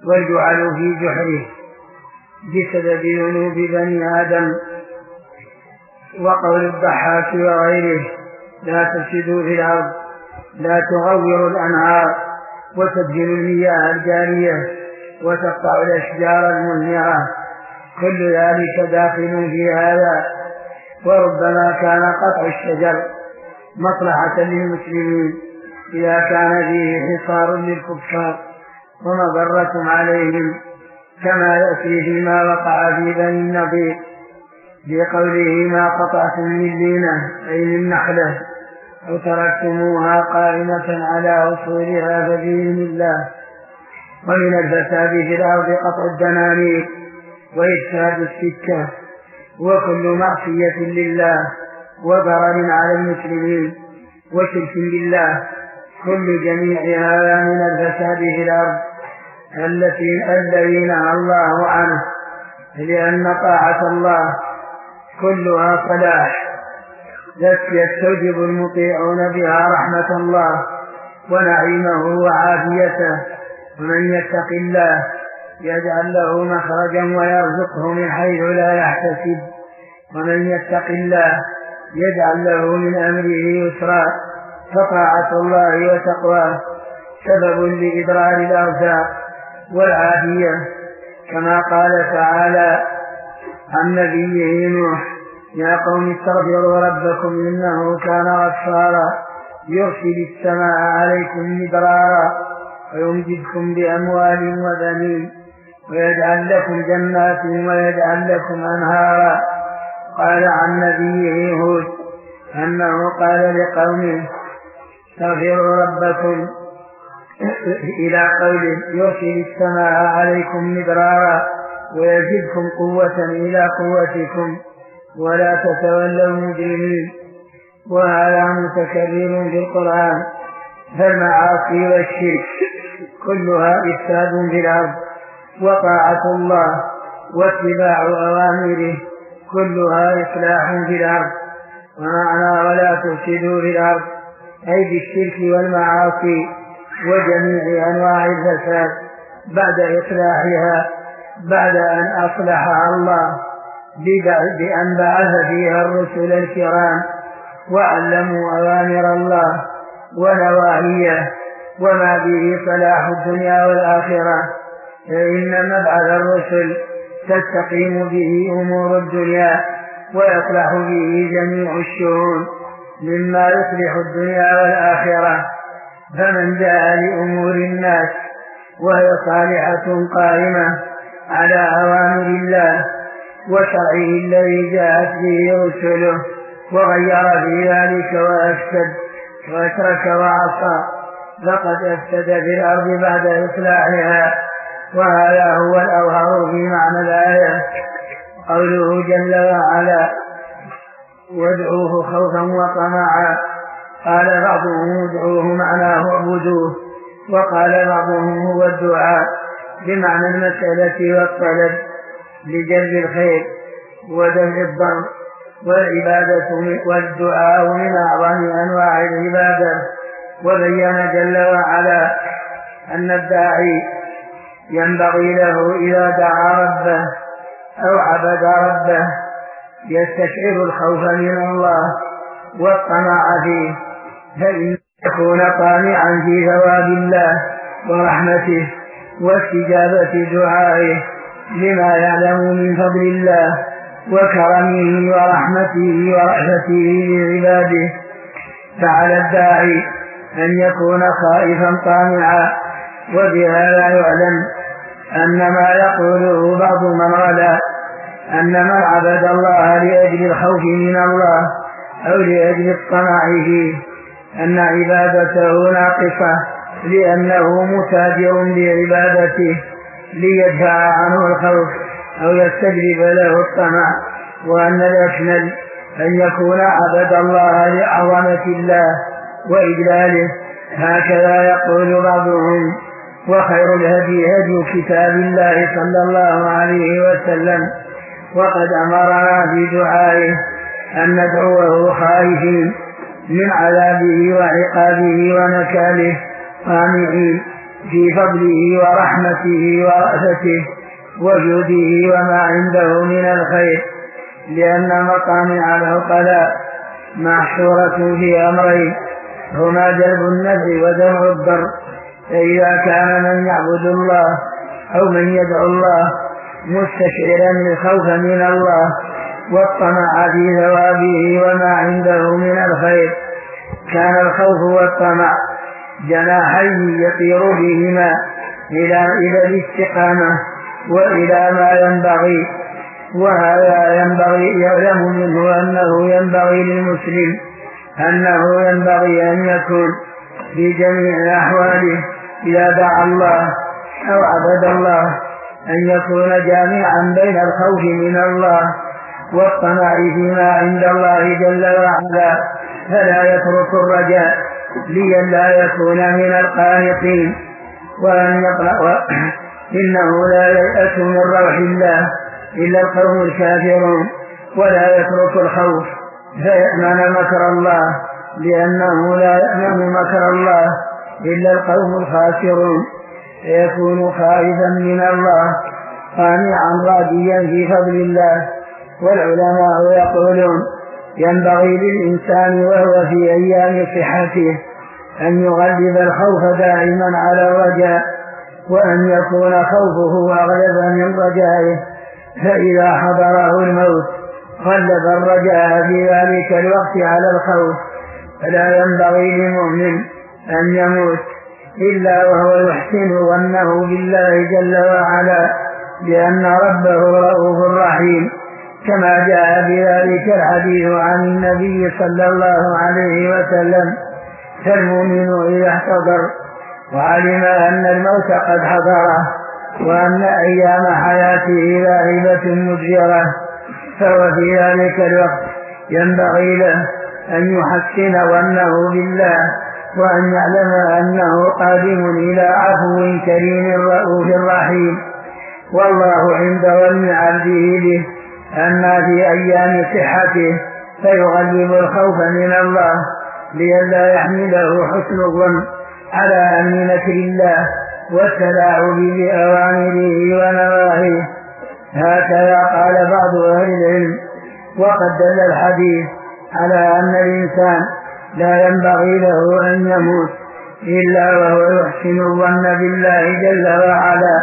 والجعل في جحره بسبب ذنوب بني آدم. وقول الضحاك وغيره: لا تفسدوا في الأرض، لا تغوروا الأنهار وتبذلوا المياه الجارية وتقطعوا الأشجار المثمرة، كل ذلك داخل في هذا. وربما كان قطع الشجر مصلحة للمسلمين إذا كان فيه حصار للكفار ومضرة عليهم، كما يأتي فيما وقع في بني النضير بقوله: ما قطعتم من لينة أي من نخلة أو تركتموها قائمة على أصولها فبإذن الله. ومن الفساد في الأرض قطع الدنانير وإفساد السكة وكل معصية لله وضرر على المسلمين وشرك بالله، كل جميع هذا من الفساد في الأرض الذي نهى الله عنه، لأن طاعة الله كلها صلاح، يستوجب المطيعون بها رحمة الله ونعيمه وعافيته. ومن يتق الله يجعل له مخرجا ويرزقه من حيث لا يحتسب، ومن يتق الله يجعل له من أمره يسرا. فطاعة الله وتقواه سبب لإدرار الأرزاق والعافية، كما قال تعالى عن نبيه نوح: يا قوم استغفروا ربكم إنه كان غفارا يرسل السماء عليكم مدرارا ويمددكم بأموال وبنين ويجعل لكم جنات ويجعل لكم أنهارا. قال عن نبيه هود أنه قال لقومه: استغفروا ربكم، إلى قوله: يرسل السماء عليكم مدرارا ويزدكم قوة إلى قوتكم ولا تتولوا مجرمين. وهذا متكرر في القرآن. فالمعاصي والشرك كلها إفساد في الأرض، وطاعة الله واتباع أوامره كلها إصلاح في الأرض. ومعنى ولا تفسدوا في الأرض أي بالشرك والمعاصي وجميع أنواع الفساد بعد إصلاحها، بعد أن أصلحها الله بأن بعث فيها الرسل الكرام وعلموا أوامر الله ونواهيه وما به صلاح الدنيا والآخرة. فإن مبعث الرسل تستقيم به أمور الدنيا ويصلح به جميع الشؤون مما يصلح الدنيا والآخرة. فمن جاء لأمور الناس وهي صالحة قائمة على أوامر الله وشرعه الذي جاءت به رسله وغير في ذلك وأفسد وأشرك وعصى فقد أفسد في الأرض بعد إصلاحها. وهذا هو الأظهر في معنى الآية. قوله جل وعلا: وادعوه خوفا وطمعا، قال بعضهم ادعوه معناه اعبدوه، وقال بعضهم هو الدعاء بمعنى المسألة والطلب لجلب الخير ودفع الضر، والدعاء من أعظم أنواع العبادة. وبين جل وعلا أن الداعي ينبغي له إذا دعا ربه أو عبد ربه يستشعر الخوف من الله والطمع فيه، فإن يكون طامعا في ثواب الله ورحمته واستجابة دعائه لما يعلم من فضل الله وكرمه ورحمته ورحمته لعباده. فعلى الداعي أن يكون خائفا طامعا. وبهذا يعلم أن ما يقوله بعض من غلا أن من عبد الله لأجل الخوف من الله أو لأجل الطمع فيه أن عبادته ناقصة لأنه متاجر بعبادته ليدفع عنه الخوف أو يستجلب له الطمع، وأن الأكمل أن يكون عبد الله لعظمة الله وإجلاله. هكذا يقول بعضهم. وخير الهدي هدي كتاب الله صلى الله عليه وسلم، وقد أمرنا في دعائه أن ندعوه خائفين من عذابه وعقابه ونكاله طامعين في فضله ورحمته ورأفته وجوده وما عنده من الخير، لأن مطامع العقلاء محشورة في أمرين هما جلب النفع ودفع الضر. فإذا كان من يعبد الله أو من يدعو الله مستشعرا الخوف من الله والطمع في ثوابه وما عنده من الخير، كان الخوف والطمع جناحين يطير بهما إلى الاستقامة وإلى ما ينبغي. وهذا ينبغي يعلم منه أنه ينبغي للمسلم أن يكون في جميع أحواله إذا دعا الله أو عبد الله أن يكون جامعا بين الخوف من الله والطمع فيما عند الله جل وعلا، فلا يترك الرجاء لئلا يكون من القانطين. إنه لا ييأس من روح الله إلا القوم الكافرون، ولا يترك الخوف فيأمن مكر الله، لأنه لا يأمن مكر الله إلا القوم الخاسرون، فيكون خائفا من الله قانعا راضيا في فضل الله. والعلماء يقولون ينبغي للإنسان وهو في أيام صحته أن يغلب الخوف دائما على الرجاء، وأن يكون خوفه أغلب من رجائه، فإذا حضره الموت غلب الرجاء في ذلك الوقت على الخوف. فلا ينبغي للمؤمن أن يموت إلا وهو يحسن ظنه بالله جل وعلا، لأن ربه رؤوف رحيم، كما جاء بذلك الحديث عن النبي صلى الله عليه وسلم: فالمؤمن إذا احتضر وعلم أن الموت قد حضره وأن أيام حياته ذاهبة مدبرة، فهو في ذلك الوقت ينبغي له أن يحسن ظنه بالله، وأن يعلم أنه قادم إلى عفو كريم رؤوف رحيم. والله عند ظن عبده به أما في أيام صحته فيغلب الخوف من الله لئلا يحمله حسن الظن على أمن مكر الله والتلاعب بأوامره ونواهيه. هكذا قال بعض أهل العلم. وقد دل الحديث على أن الإنسان لا ينبغي له أن يموت إلا وهو يحسن الظن بالله جل وعلا.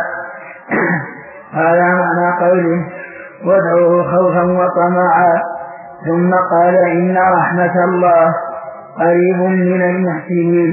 هذا معنى قوله: وادعوه خوفا وطمعا. ثم قال: إن رحمة الله قريب من المحسنين.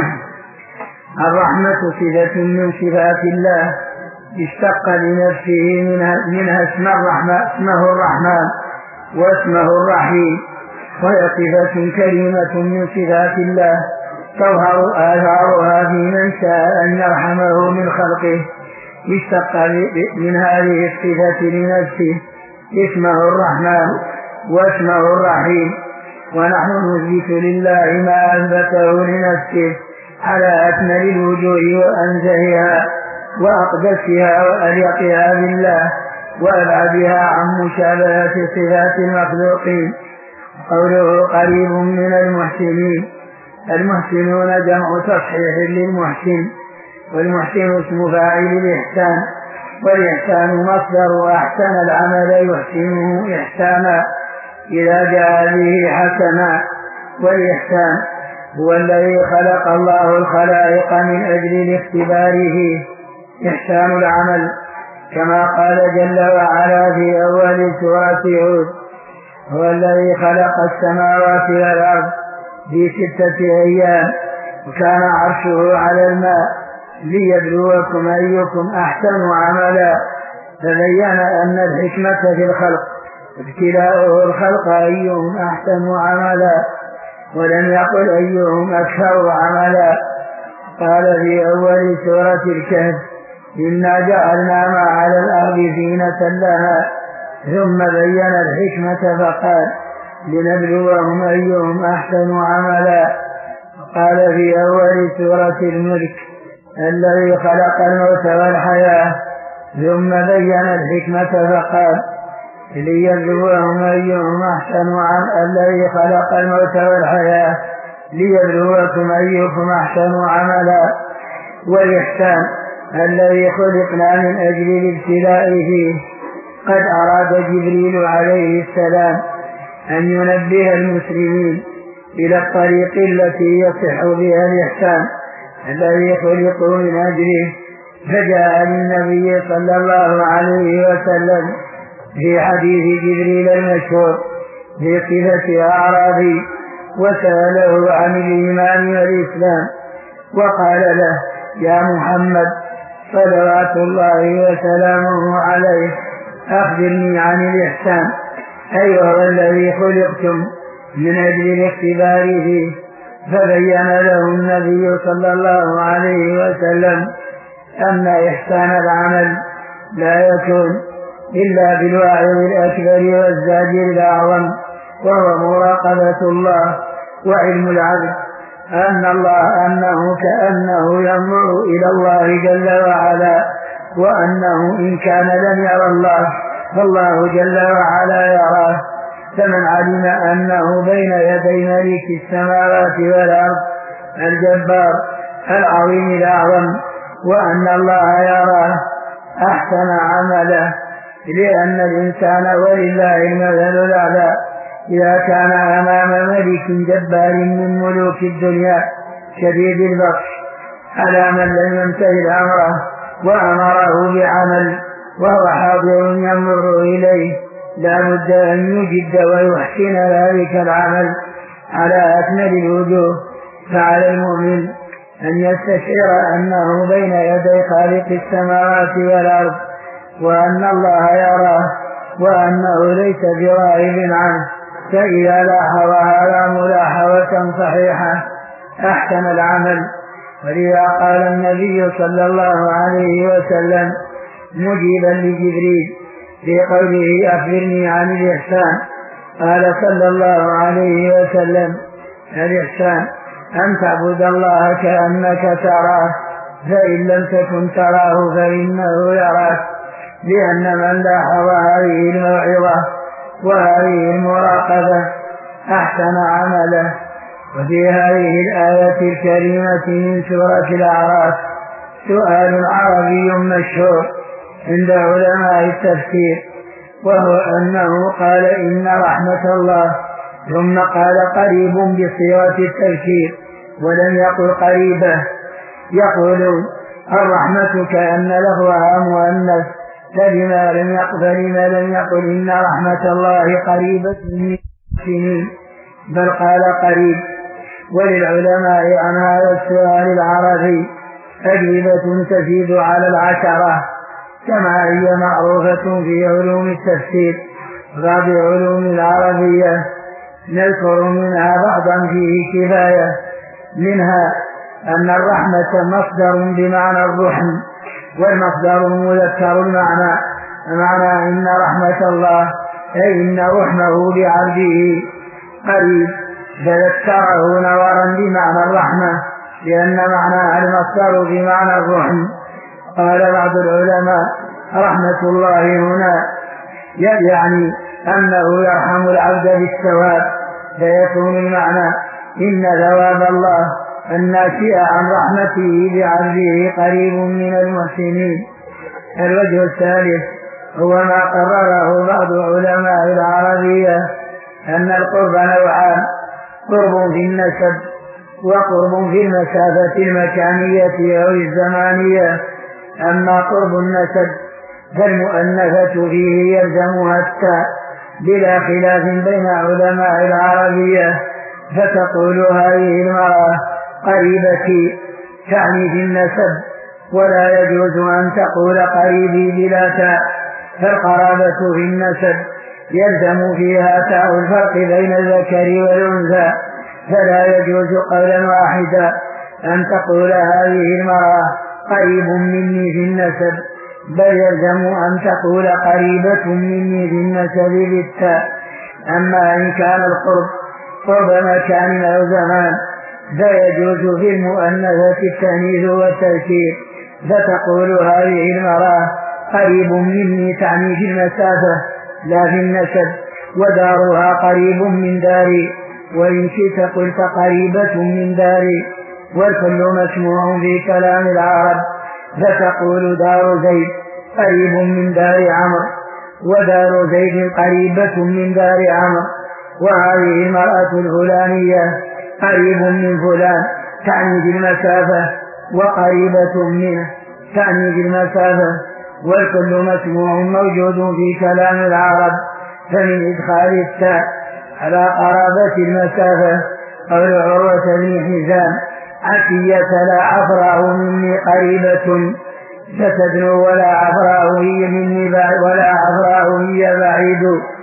الرحمة صفة من صفات الله اشتق لنفسه منها اسمه الرحمن واسمه الرحيم، وهي صفة كريمة من صفات الله تظهر آثارها في من شاء أن يرحمه من خلقه. اشتق من هذه الصفة لنفسه اسمه الرحمن واسمه الرحيم، ونحن نثبت لله ما أثبته لنفسه على أكمل الوجوه وأنزهها وأقدسها وأليقها بالله وأبعدها عن مشابهة صفات المخلوقين. قوله قريب من المحسنين: المحسنون جمع تصحيح للمحسن، والمحسن اسم فاعل الإحسان، والإحسان مصدر أحسن العمل يحسنه إحسانا إذا جاء به حسنا. والإحسان هو الذي خلق الله الخلائق من أجل الاختباره إحسان العمل، كما قال جل وعلا في أول سورة هود: هو الذي خلق السماوات والأرض في 6 أيام وكان عرشه على الماء ليبلوكم أيكم أحسن عملا. فبين أن الحكمة في الخلق ابتلاؤه الخلق أيهم أحسن عملا، ولم يقل أيهم أكثر عملا. قال في أول سورة الكهف: إنا جعلنا ما على الأرض زينة لها، ثم بين الحكمة فقال: لنبلوهم أيهم أحسن عملا. قال في أول سورة الملك: الذي خلق الموت والحياة، ثم بين الحكمة فقال: ليبلوهم أيهم أحسن عملا. الذي خلق الموت والحياة ليبلوكم أيكم أحسن عملا. والإحسان الذي خلقنا من أجل الابتلاء فيه. قد أراد جبريل عليه السلام أن ينبه المسلمين إلى الطريق التي يصح بها الإحسان الذي خلقوا من أجله، فجاء للنبي صلى الله عليه وسلم في حديث جبريل المشهور في صفة أعرابي وسأله عن الإيمان والإسلام، وقال له: يا محمد صلوات الله وسلامه عليه، أخبرني عن الإحسان، أي هو الذي خلقتم من أجل الاختبار فيه. فبين له النبي صلى الله عليه وسلم أن إحسان العمل لا يكون إلا بالواعظ الأكبر والزاجر الأعظم، وهو مراقبة الله وعلم العبد أنه كأنه ينظر إلى الله جل وعلا، وأنه إن كان لم يرى الله فالله جل وعلا يراه. فمن علم أنه بين يدي ملك السماوات والأرض الجبار العظيم الأعظم وأن الله يراه أحسن عمله، لأن الإنسان ولله المثل الأعلى إذا كان أمام ملك جبار من ملوك الدنيا شديد البطش على من لم يمتثل أمره وأمره بعمل وهو حاضر يمر إليه، لا بد أن يجد ويحسن ذلك العمل على أكمل الوجوه. فعلى المؤمن أن يستشعر أنه بين يدي خالق السماوات والأرض، وأن الله يراه، وأنه ليس بغائب عنه. فإذا لاحظ هذا ملاحظة صحيحة أحسن العمل. ولذا قال النبي صلى الله عليه وسلم مجيبا لجبريل في قوله: أخبرني عن الإحسان، قال صلى الله عليه وسلم: الإحسان أن تعبد الله كأنك تراه، فإن لم تكن تراه فإنه يراك. لأن من لاحظ هذه الموعظة وهذه المراقبة أحسن عمله. وفي هذه الآية الكريمة من سورة الأعراف سؤال عربي مشهور عند علماء التفسير، وهو أنه قال: إن رحمة الله، ثم قال قريب بصيغة التذكير ولم يقل قريبة. يقول الرحمة كأن لفظها مؤنث، فلما لم يقل إن رحمة الله قريبة من المحسنين، بل قال قريب. وللعلماء عن هذا السؤال العربي أجوبة تزيد على 10، كما هي معروفة في علوم التفسير وبعض علوم العربية. نذكر منها بعضا فيه كفاية. منها أن الرحمة مصدر بمعنى الرحم، والمصدر مذكر المعنى إن رحمة الله أي إن رحمه بعبده قريب، فذكره نظرا بمعنى الرحمة، لأن معنى المصدر بمعنى الرحم. قال بعض العلماء: رحمة الله هنا يعني أنه يرحم العبد بالثواب، فيكون المعنى إن ثواب الله الناشئ عن رحمته بعبده قريب من المحسنين. الوجه الثالث هو ما قرره بعض علماء العربية أن القرب نوعان: قرب في النسب وقرب في المسافة المكانية أو الزمانية. أما قرب النسب فالمؤنثة فيه يلزمها التاء بلا خلاف بين علماء العربية، فتقول هذه المرأة قريبتي تعني في النسب، ولا يجوز أن تقول قريبي بلا تاء، فالقرابة في النسب يلزم فيها تاء الفرق بين الذكر والأنثى، فلا يجوز قولا واحدا أن تقول هذه المرأة قريب مني في النسب، بل يلزم أن تقول قريبة مني في النسب بالتاء. أما إن كان القرب قرب مكان أو زمان فيجوز في المؤنثة التأنيث والتذكير، فتقول هذه المرأة قريب مني تعني في المسافة لا في النسب، ودارها قريب من داري، وإن شئت قلت قريبة من داري، والكل مسموع في كلام العرب. فتقول دار زيد قريب من دار عمرو، ودار زيد قريبة من دار عمرو، وهذه المرأة الفلانية قريب من فلان تعني بالمسافة، وقريبة منه تعني بالمسافة. والكل مسموع موجود في كلام العرب. فمن إدخال التاء على قرابة المسافة قول عروة بن حزام: عشية لا عفراه مني قريبة ستدنو ولا عفراه هي مني ولا عفراه هي بعيد.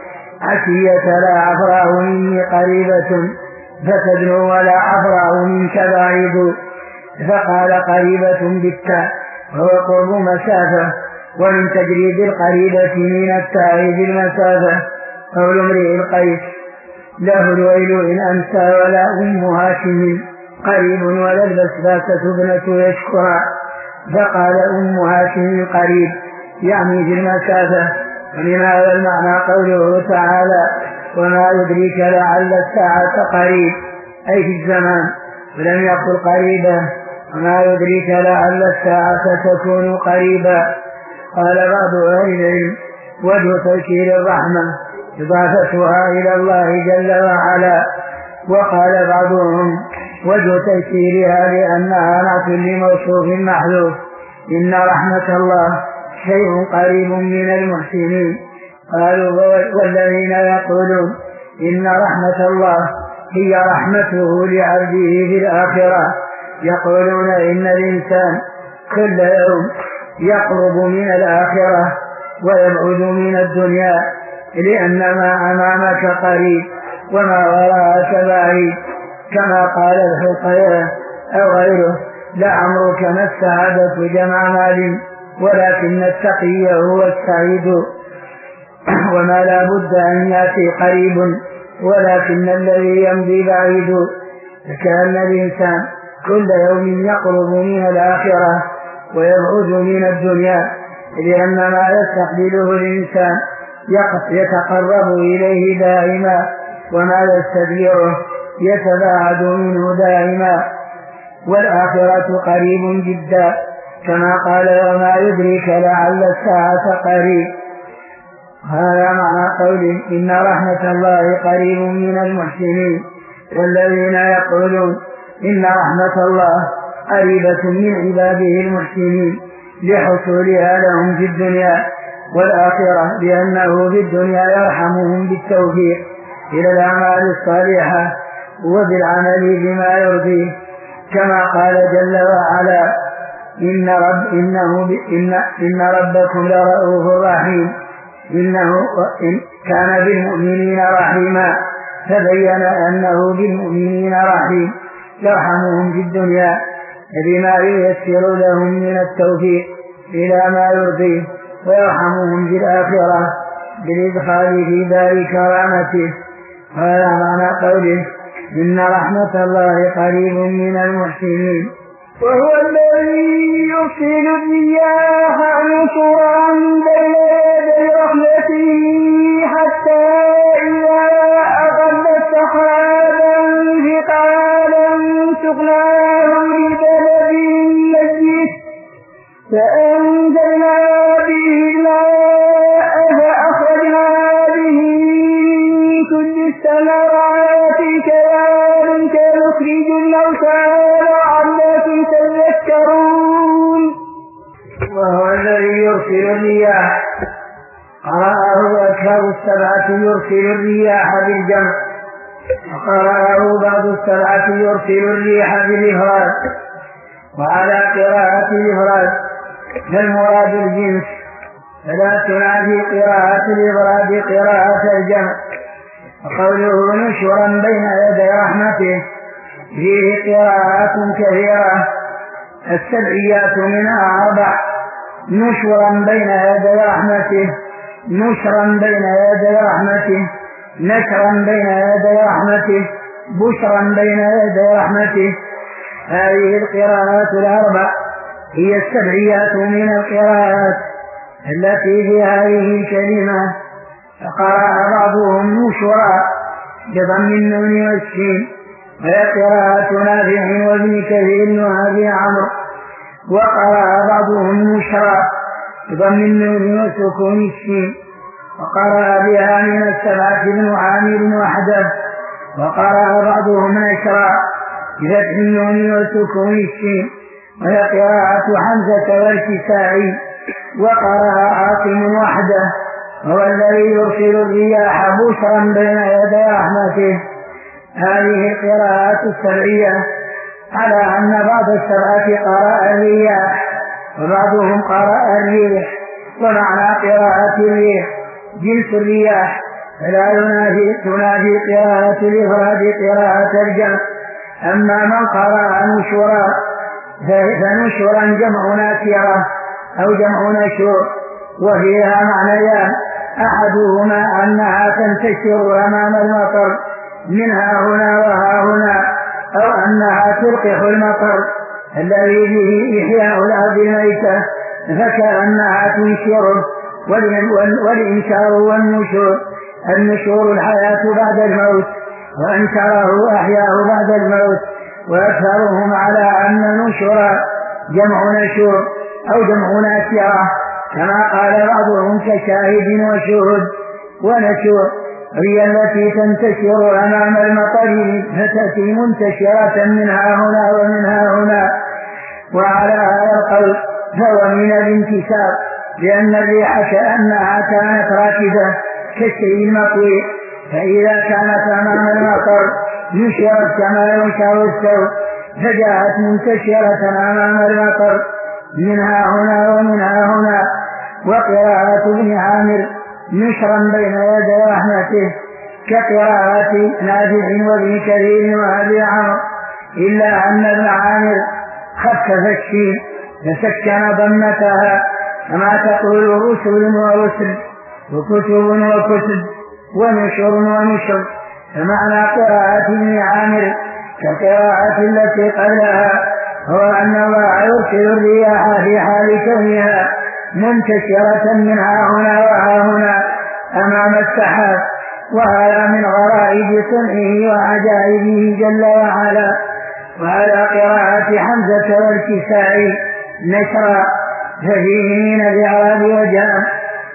عشية لا عفراه مني قريبة فتدنو ولا عفراه منك بعيد. فقال قريبة بالتاء وهو قرب مسافة. ومن تجريد القريبة من التاء في المسافة قول امرئ القيس: له الويل إن أمسى ولا أم هاشم قريب ولا البسباسة ابنة يشكرا. فقال أم هاشم قريب يعني في المسافة. ومن هذا المعنى قوله تعالى: وما يدريك لعل الساعة قريب، أي في الزمان، ولم يقل قريبا. وما يدريك لعل الساعة تكون قريبا. قال بعض أهل العلم: وجه تذكير الرحمة إضافتها إلى الله جل وعلا. وقال بعضهم: وجه تذكيرها لأنها نعت لموصوف محذوف: إن رحمة الله شيء قريب من المحسنين. قالوا: والذين يقولون إن رحمة الله هي رحمته لعبده في الآخرة يقولون إن الإنسان كل يوم يقرب من الآخرة ويبعد من الدنيا، لأن ما أمامك قريب وما وراءك بعيد. كما قال الحقيقة أو غيره: لعمرك ما السعادة جمع مال ولكن التقي هو السعيد. وما لا بد أن يأتي قريب ولكن الذي يمضي بعيد. فكأن الإنسان كل يوم يقرب من الآخرة ويبعد من الدنيا، لأن ما يستقبله الإنسان يتقرب إليه دائما، وما يستدبره يتباعد منه دائما. والآخرة قريب جدا، كما قال: وما يدريك لعل الساعة قريب. هذا معنى قوله: إن رحمة الله قريب من المحسنين. والذين يقولون إن رحمة الله قريبة من عباده المحسنين لحصولها لهم في الدنيا والآخرة، لأنه في الدنيا يرحمهم بالتوفيق إلى الأعمال الصالحة وبالعمل بما يرضيه، كما قال جل وعلا: إن ربكم لرؤوف رحيم إنه كان بالمؤمنين رحيما. فبين أنه بالمؤمنين رحيم يرحمهم في الدنيا بما ييسر لهم من التوفيق إلى ما يرضيه، ويرحمهم في الآخرة بالإدخال في دار كرامته. هذا معنى قوله: إن رحمة الله قريب من المحسنين. وهو الذي يرسل الرياح نشرا بين يدي رحمته حتى إذا أقلت سحابا ثقالا سقناه لبلد ميت فأنزلنا به الماء فأخرجنا به من كل الثمرات كذلك نخرج الموتى لعلكم تذكرون. وهو الذي يرسل الرياح، قرأه أكثر السبعة يرسل الرياح بالجمع، وقرأه بعض السبعة يرسل الريح بالإفراد. وعلى قراءة الإفراد فالمراد الجنس، فلا تنافي قراءة الإفراد قراءة الجمع. وقوله نشرا بين يدي رحمته فيه قراءات كثيرة، السبعيات منها 4: نشرا بين يدي رحمته، نشرا بين يدي رحمته، نشرا بين يدي رحمته، بشرا بين يدي رحمته. هذه القراءات 4 هي السبعيات من القراءات التي في هذه الكلمة. فقرأ بعضهم نشرا بضم النون والسين، وهي قراءة نافع وابن كثير وأبي عمرو. وقرأ بعضهم مشرا بضم النون وسكون الشين، وقرأ بها من السبعة بن عامر وحده. وقرأ بعضهم نشرا بفتح النون وسكون الشين، وهي قراءة حمزة والكسائي. وقرأ عاصم وحده، هو الذي يرسل الرياح بشرا بين يدي رحمته. هذه القراءات السبعية على أن بعض السبعة قرأ الرياح وبعضهم قرأ الريح. ومعنى قراءة الريح جنس الرياح، فلا تنافي قراءة الإفراد قراءة الجمع. أما من قرأ نشورا فنشورا جمع ناكرة أو جمع نشور، وفيها معنيان: أحدهما أنها تنتشر أمام المطر منها هنا وها هنا، أو أنها تلقح المطر الذي به إحياء الأرض الميتة فكأنها تنشره. والإنشار والنشور: النشور الحياة بعد الموت، وأنشره أحياه بعد الموت. وأكثرهم على أن النشر جمع نشور أو جمع ناشرة، كما قال بعضهم كشاهد وشهد. ونشور هي التي تنتشر أمام المطر فتأتي منتشرة منها هنا ومنها هنا. وعلى هذا القول فهو من الانتشار، لأن الريح كأنها كانت راكدة كالشيء المطوي، فإذا كانت أمام المطر نشرت كما ينشر الثوب، فجاءت منتشرة أمام المطر منها هنا ومنها هنا. وقراءة ابن عامر نشرا بين يدي رحمته كقراءة نافع وابن كثير وأبي عمرو، إلا أن ابن عامر خفف الشين فسكن ضمتها، كما تقول رسل ورسل وكتب وكتب ونشر ونشر. فمعنى قراءة ابن عامر كقراءة التي قبلها هو أن الله يرسل الرياح في حال كونها منتشرة منها هنا وها هنا أمام السحاب، وهذا من غرائب صنعه وعجائبه جل وعلا. وعلى قراءة حمزة والكسائي نشرا، ففيه من الإعراب وجاء: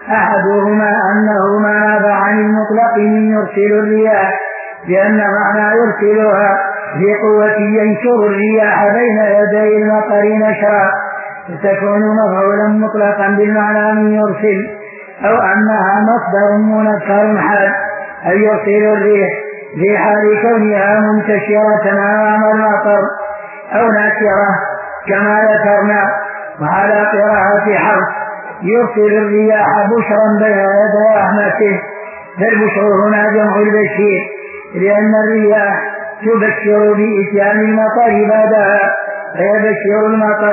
أحدهما أنه ما ناب عن المطلق من يرسل الرياح، لأن معنى يرسلها في قوة ينشر الرياح بين يدي المطر نشرا، فتكون مفعولا مطلقا بالمعنى من يرسل، أو أنها مصدر منكر حال أن يرسل الريح في حال كونها منتشرة أمام المطر، أو ناشرة كما ذكرنا. وعلى قراءة حرف يرسل الرياح بشرا بين يدي رحمته، فالبشر هنا جمع البشير، لأن الرياح تبشر بإتيان المطر بعدها فيبشر المطر،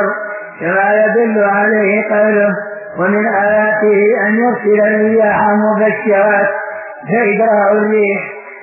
كما يدل عليه قوله: ومن آياته أن يرسل الرياح مبشرات، فإدراء الريح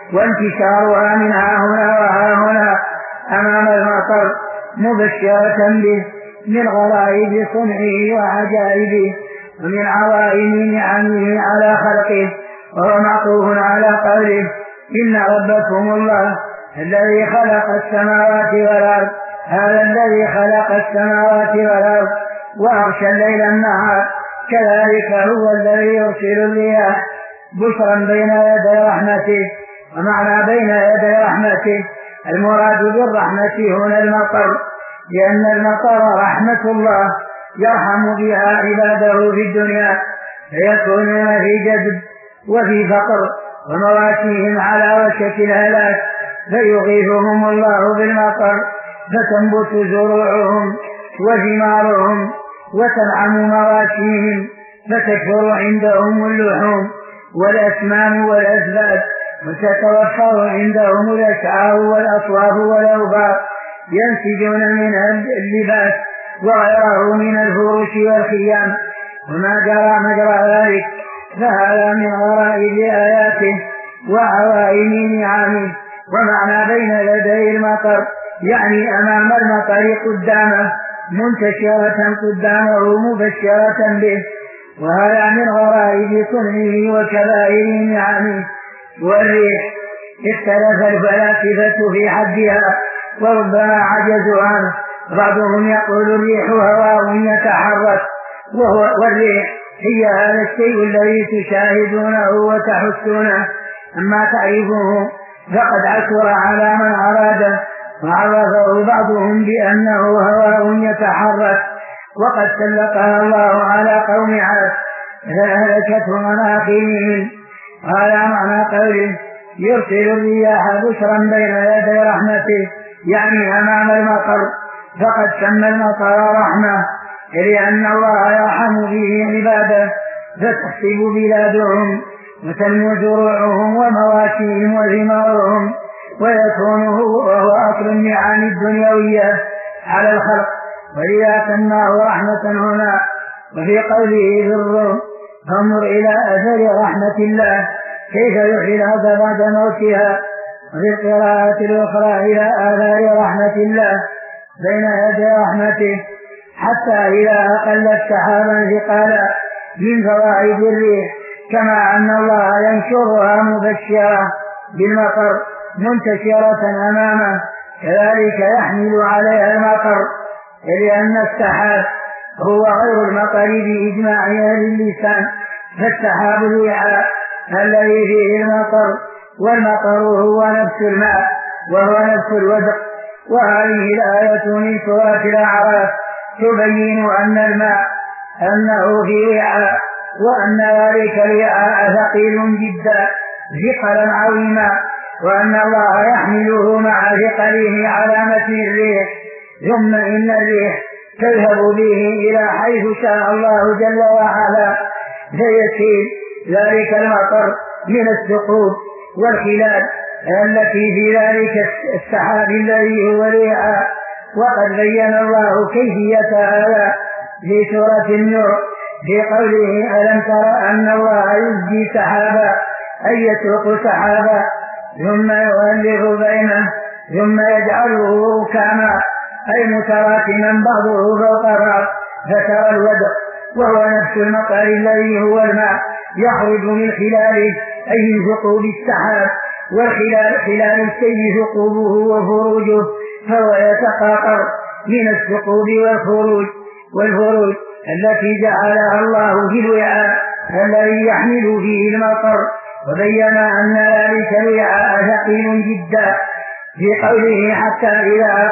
وانتشارها منها هنا وها هنا أمام المطر مبشرة به من غرائب صنعه وعجائبه ومن عوائم نعمه على خلقه. وهو معطوف على قوله: إن ربكم الله الذي خلق السماوات والأرض. هذا الذي خلق السماوات والأرض وأغشى الليل النهار، كذلك هو الذي يرسل الرياح بشرا بين يدي رحمته. ومعنى بين يدي رحمته المراد بالرحمة هنا المطر، لأن المطر رحمة الله يرحم بها عباده في الدنيا، فيكونون في جدب وفي فقر ومواشيهم على وشك الهلاك، فيغيثهم الله بالمطر فتنبت زروعهم وثمارهم وتنعم مواشيهم، فتكثر عندهم اللحوم والأسمان والأزباد، وتتوفر عندهم الأشعار والأصواف والأوبار، ينسجون من اللباس وغيره من الفروش والخيام وما جرى مجرى ذلك. فهذا من غرائب آياته وعوائم نعمه. ومعنى بين يدي المطر يعني أمام المطر قدامه، منتشرة قدامه مبشرة به، وهذا من غرائب صنعه وكبائر نعمه. والريح اختلف الفلاسفة في حدها وربما عجزوا عنه. بعضهم يقول الريح هواء يتحرك، والريح هي هذا الشيء الذي تشاهدونه وتحسونه، أما تعرفه فقد عثر على من أراده، وعرفه بعضهم بأنه هواء يتحرك، وقد سلطها الله على قوم عاد فأهلكته مناخرهم. وعلى معنى قوله يرسل الرياح بشرا بين يدي رحمته، يعني أمام المطر، فقد سمى المطر رحمة، لأن الله يرحم به عباده، فتحسب بلادهم وتنمو زروعهم ومواشيهم وثمارهم، ويكون وهو أصل النعم الدنيوية على الخلق، ولذا سماه رحمة هنا. وفي قوله في الروم فانظر إلى أثر رحمة الله كيف يحيي الأرض بعد موتها، وفي القراءة الأخرى إلى آثار رحمة الله بين يدي رحمته، حتى إذا أقلت سحابا ثقالا من فوائد الريح، كما أن الله ينشرها مبشرة بالمطر منتشرة أمامه، كذلك يحمل عليها المطر، لأن السحاب هو غير المطر بإجماع أهل اللسان، فالسحاب الوعاء الذي فيه المطر، والمطر هو نفس الماء وهو نفس الودق. وهذه الآية من سورة الأعراف تبين أن الماء أنه في وعاء، وأن ذلك الوعاء ثقيل جدا ثقلا عظيما، وأن الله يحمله مع ثقله على متن الريح، ثم إن الريح تذهب به إلى حيث شاء الله جل وعلا، فيسيل ذلك المطر من الثقوب والخلال التي في ذلك السحاب الذي هو الوعاء. وقد بين الله كيفية هذا في سورة النور في قوله ألم تر أن الله يزجي سحابا، أي يترك سحابا ثم يؤلف بينه ثم يجعله ركاما، أي متراكما بعضه فوق بعض، فترى الودق وهو نفس المطر الذي هو الماء يخرج من خلاله، أي ثقوب السحاب، خلال الشيء ثقوبه وفروجه، فهو يتقاطر من الثقوب والفروج التي جعلها الله في الوعاء الذي يحمل فيه المطر. وبين أن ذلك الوعاء ثقيل جدا في قوله حتى إذا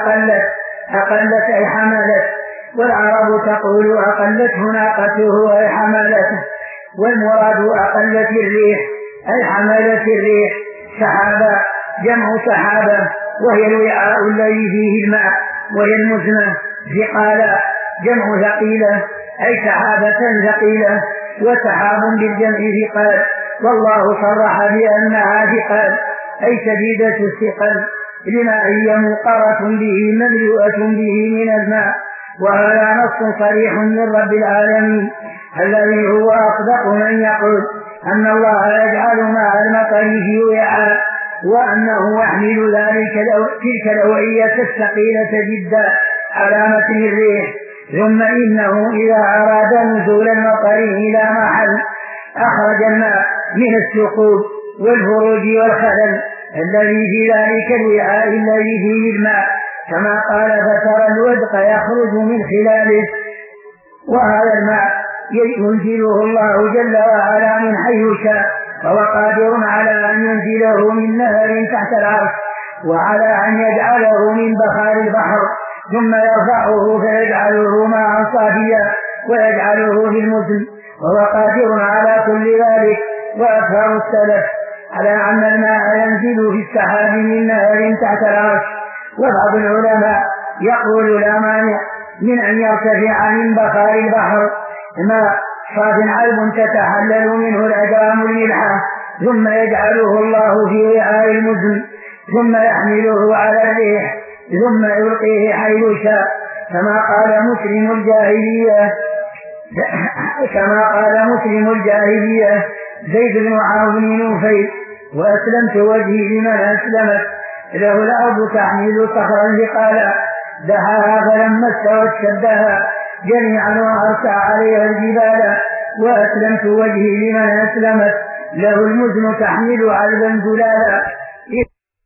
أقلت أي حملت، والعرب تقول أقلته ناقته أي حملته، والمراد أقلت الريح أي حملت الريح. سحابة جمع سحابة وهي الوعاء الذي فيه الماء، وهي المزنة. ثقالا جمع ثقيلة أي سحابة ثقيلة، وسحاب بالجمع ثقال، والله صرح بأنها ثقال أي شديدة الثقل، لما هي مقرة به مملوءة به من الماء. وهذا نص صريح من رب العالمين الذي هو أصدق من يقول أن الله يجعل ماء المطر في وعاء، وأنه يحمل تلك الأوعية الثقيلة جدا على متن الريح، ثم إنه إذا أراد نزول المطر إلى محل أخرج الماء من الثقوب والفروج والخلل الذي في ذلك الوعاء الذي فيه الماء، كما قال فترى الودق يخرج من خلاله. وهذا الماء ينزله الله جل وعلا من حيث شاء، وهو قادر على أن ينزله من نهر تحت العرش، وعلى أن يجعله من بخار البحر ثم يرفعه فيجعله ماء صافيا ويجعله في المزن، وهو قادر على كل ذلك. وأكثر السلف على أن الماء ينزل في السحاب من نهر تحت العرش، وبعض العلماء يقول لا مانع من أن يرتفع من بخار البحر ماء صاف عذب تتحلل منه الأجرام الملحة، ثم يجعله الله في وعاء المزن، ثم يحمله على الريح، ثم يلقيه حيث شاء، كما قال مسلم الجاهلية زيد بن عوف بن نوفيل: وأسلمت وجهي لمن أسلمت له الأرض تحمل صخرا ثقالا، دحاها فلما استوت شدها جميعا وأرسى عليها الجبال، وأسلمت وجهي لمن أسلمت له المزن تحمل عذبا زلالا.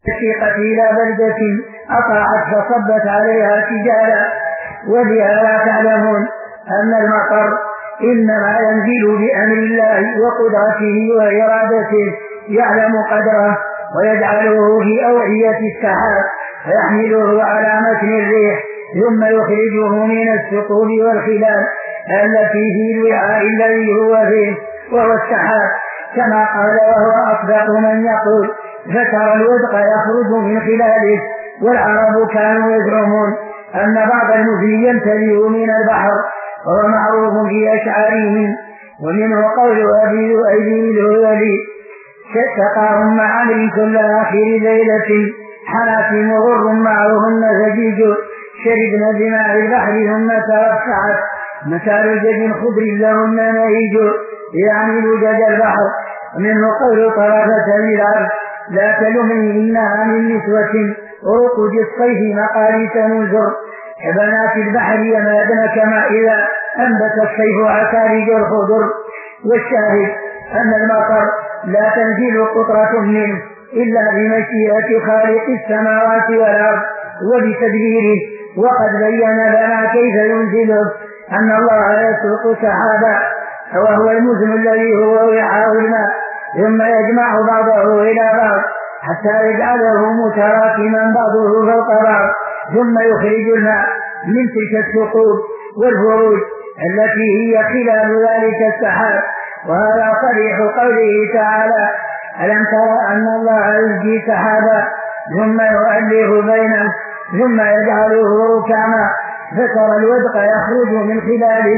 الشيقة إلى بلدة أطاعت فصبت عليها سجالا. وبهذا تعلمون أن المطر إنما ينزل بأمر الله وقدرته وإرادته، يعلم قدره ويجعله في أوعية السحاب فيحمله على متن الريح، ثم يخرجه من الثقوب والخلال التي في الوعاء الذي هو فيه وهو السحاب، كما قال وهو أصدق من يقول: فترى الودق يخرج من خلاله. والعرب كانوا يزعمون أن بعض المزن ينتبه من البحر، وهو معروف في أشعارهم. ومنه قول أبي الهذلي: سقاهم مع عمر كل آخر ليلة، حناتم غر معهن زجيج، شربن بماء البحر ثم توسعت، مثال جد خضر لهن نهيج، يعني لجد البحر. ومنه قول طرفة للعرض: لا تلمني إنها من نسوة ورقد الصيف مقاليس ننزر، كبنات البحر يمادن كما إذا أنبت الصيف عكارج الخضر. والشاهد أن المطر لا تنزل قطرة منه إلا بمشيئة خالق السماوات والأرض وبتدبيره، وقد بين لنا كيف ينزله: أن الله يسوق سحابا وهو المزن الذي هو وعاء الماء، ثم يجمع بعضه إلى بعض حتى يجعله متراكما بعضه فوق بعض، ثم يخرج الماء من تلك الثقوب والفروج التي هي خلال ذلك السحاب. وهذا صريح قوله تعالى: ألم تر أن الله يزجي سحابا ثم يؤلف بينه ثم يجعله ركاما فترى الودق يخرج من خلاله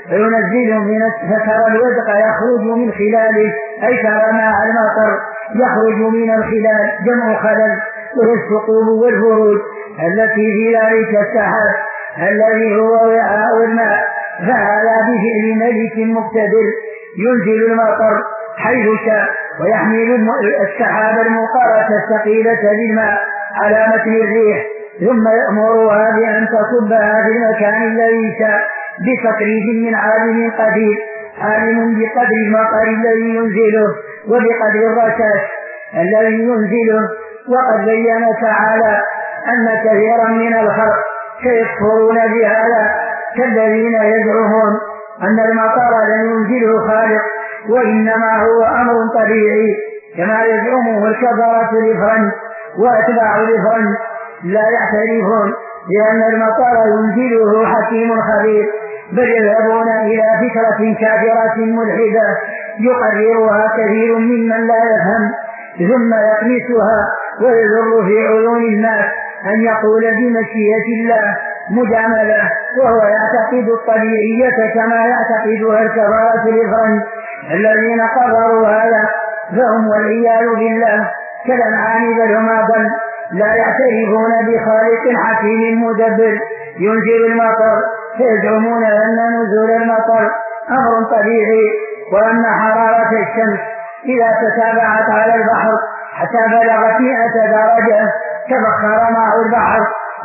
فترى الودق يخرج من خلاله، أي ترى ماء المطر يخرج من الخلال، جمع خلل، وهي الثقوب والفروج التي في ذلك السحاب الذي هو وعاء الماء. فهذا بفعل ملك مقتدر ينزل المطر حيث شاء، ويحمل السحاب المقارة الثقيلة بالماء على متن الريح، ثم يأمرها بأن تصبها في المكان الذي شاء بتقريب من عالم قدير، عالم بقدر المطر الذي ينزله وبقدر الرشاش الذي ينزله. وقد بين تعالى أن كثيرا من الخلق سيكفرون بهذا، كالذين يزعمون أن المطر لن ينزله خالق وإنما هو أمر طبيعي، كما يزعمه الكفرة الإفرنج وأتباع الإفرنج. لا يعترفون بأن المطر ينزله حكيم خبير، بل يذهبون إلى فكرة كافرة ملحدة يقررها كثير ممن لا يفهم، ثم يقمسها ويذر في عيون الناس أن يقول بمشيئة الله مجاملة، وهو يعتقد الطبيعية كما يعتقدها الكفرة الإفرنج الذين قرروا هذا، فهم والعياذ بالله كالأنعام بل هم أضل، لا يعترفون بخالق حكيم مدبر ينزل المطر، فيزعمون أن نزول المطر أمر طبيعي، وأن حرارة الشمس إذا تتابعت على البحر حتى بلغت 100 درجة تبخر ماء البحر،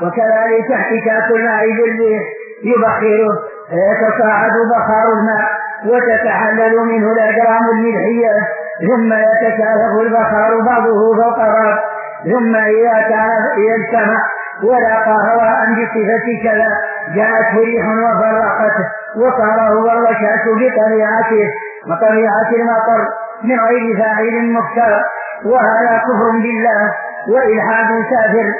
وكذلك احتكاك الماء بالريح يبخره فيتصاعد بخار الماء وتتحلل منه الأجرام الملحية، ثم يتكاثف البخار بعضه فوق بعض، ثم إذا اجتمع ولاقى هواء بصفة كذا جاءته ريح وفرقته، وصار هو الرشاش بطبيعته وطبيعة المطر من غير فاعل مختار. وهذا كفر بالله وإلحاد سافر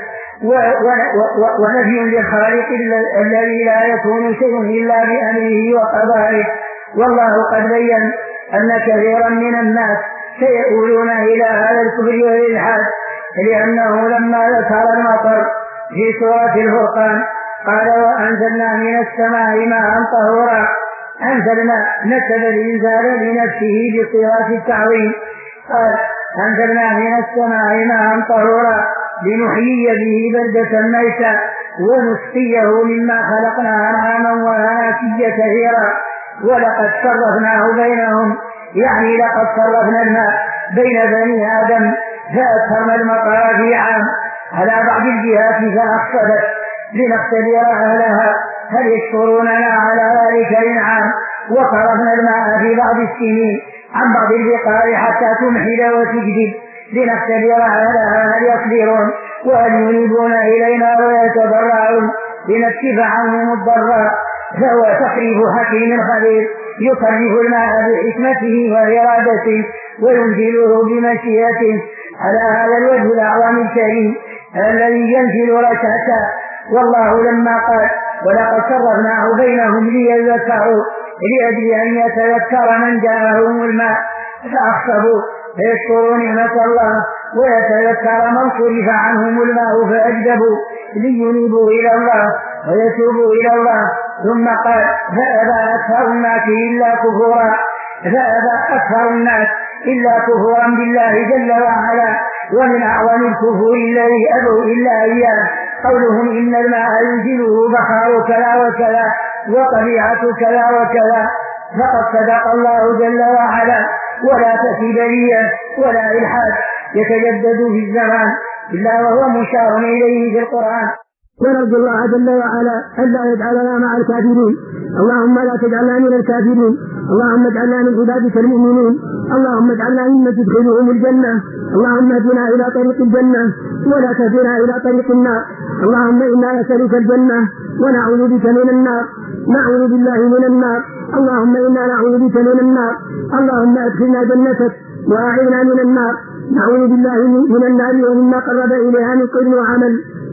ونفي للخالق الذي لا يكون شيء إلا بأمره وقضائه. والله قد بين أن كثيرا من الناس سيؤولون إلى هذا الكفر والإلحاد، لأنه لما ذكر المطر في سورة الفرقان قال: وأنزلنا من السماء ماء طهورا. أنزلنا نسب الإنزال لنفسه بصيغة التعظيم، قال: أنزلنا من السماء ماء طهورا لنحيي به بلدة ميتا ونسقيه مما خلقنا أنعاما وأناسيا كثيرا ولقد صرفناه بينهم، يعني لقد صرفنا الماء بين بني آدم فأكثرنا المطر في عام على بعض الجهات فأخفضت لنختبر أهلها هل يشكروننا على ذلك الإنعام، وصرفنا الماء في بعض السنين عن بعض البقاع حتى تمحل وتجدب لنختبر هل يصبرون وهل ينيبون إلينا ويتضرعون لنكشف عنهم الضراء. فهو تقريب حكيم خبير يصرف الماء بحكمته وإرادته وينزله بمشيئته على هذا الوجه الأعظم الكريم الذي ينزل ركعتا. والله لما قال ولقد صرفناه بينهم ليذكروا لأجل أن يتذكر من جاءهم الماء فأخصبوا فيشكروا نعمة الله ويتذكر من صرف عنهم الماء فأجدبوا لينيبوا إلى الله ويتوبوا إلى الله. ثم قال فأبى أكثر الناس إلا كفورا بالله جل وعلا. ومن أعظم الكفور الذي أبوا إلا إياه قولهم إن الماء ينزله بحر كذا وكذا وطبيعة كذا وكذا. فقد صدق الله جل وعلا ولا تكبرية ولا إلحاد يتجدد في الزمان إلا وهو مشار إليه في القرآن. ونرجو الله جل وعلا ألا يجعلنا مع الكافرين. اللهم لا تجعلنا من الكافرين. اللهم اجعلنا من عبادك المؤمنين. اللهم اجعلنا ممن تدخلهم الجنة. اللهم اهدنا إلى طريق الجنة ولا تهدنا إلى طريق النار. اللهم إنا نسألك الجنة ونعوذ بك من النار. نعوذ بالله من النار. اللهم إنا نعوذ بك من النار. اللهم أدخلنا جنتك وأعذنا من النار. نعوذ بالله من النار ومما قرب إليها من قول وعمل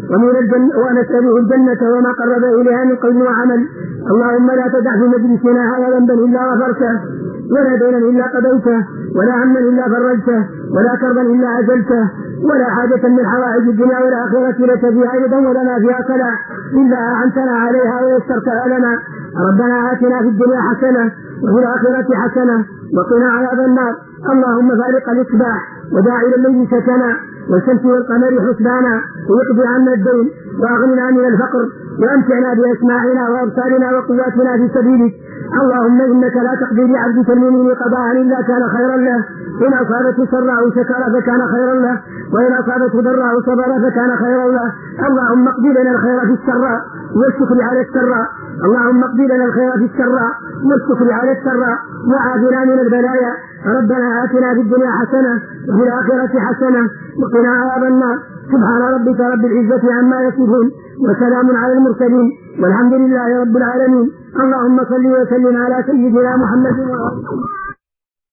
ونسأله الجنة وما قرب إليها من قول وعمل. اللهم لا تدع في مجلسنا هذا ذنبا إلا غفرته ولا دينا إلا قضيته ولا هما إلا فرجته ولا كربا إلا عزلته ولا حاجة من حوائج الدنيا والآخرة لك فيها أيضا ولنا فيها صلاح إلا أعنتنا عليها ويسرتها لنا. ربنا آتنا في الدنيا حسنة وفي الآخرة حسنة وقنا عذاب النار. اللهم فارق الإصباح وداعي الليل سكنا والشمس والقمر حسبانا ويقضي عنا الدين واغننا من الفقر وامتعنا باسماعنا وابصارنا وقواتنا في سبيلك. اللهم انك لا تقضي لعبدك المؤمن قضاء الا كان خيرا له. ان اصابته سراء شكر فكان خيرا له وان اصابته ضراء صبر فكان خيرا له. اللهم اقضي لنا الخير في السراء والشكر على السراء. اللهم اقضي لنا الخير في السراء والشكر على السراء وعافنا من البلايا. ربنا آتنا في الدنيا حسنة وفي الآخرة حسنة وقنا عذاب النار. سبحان ربك رب العزة عما يصفون وسلام على المرسلين والحمد لله رب العالمين. اللهم صل وسلم على سيدنا محمد وعلى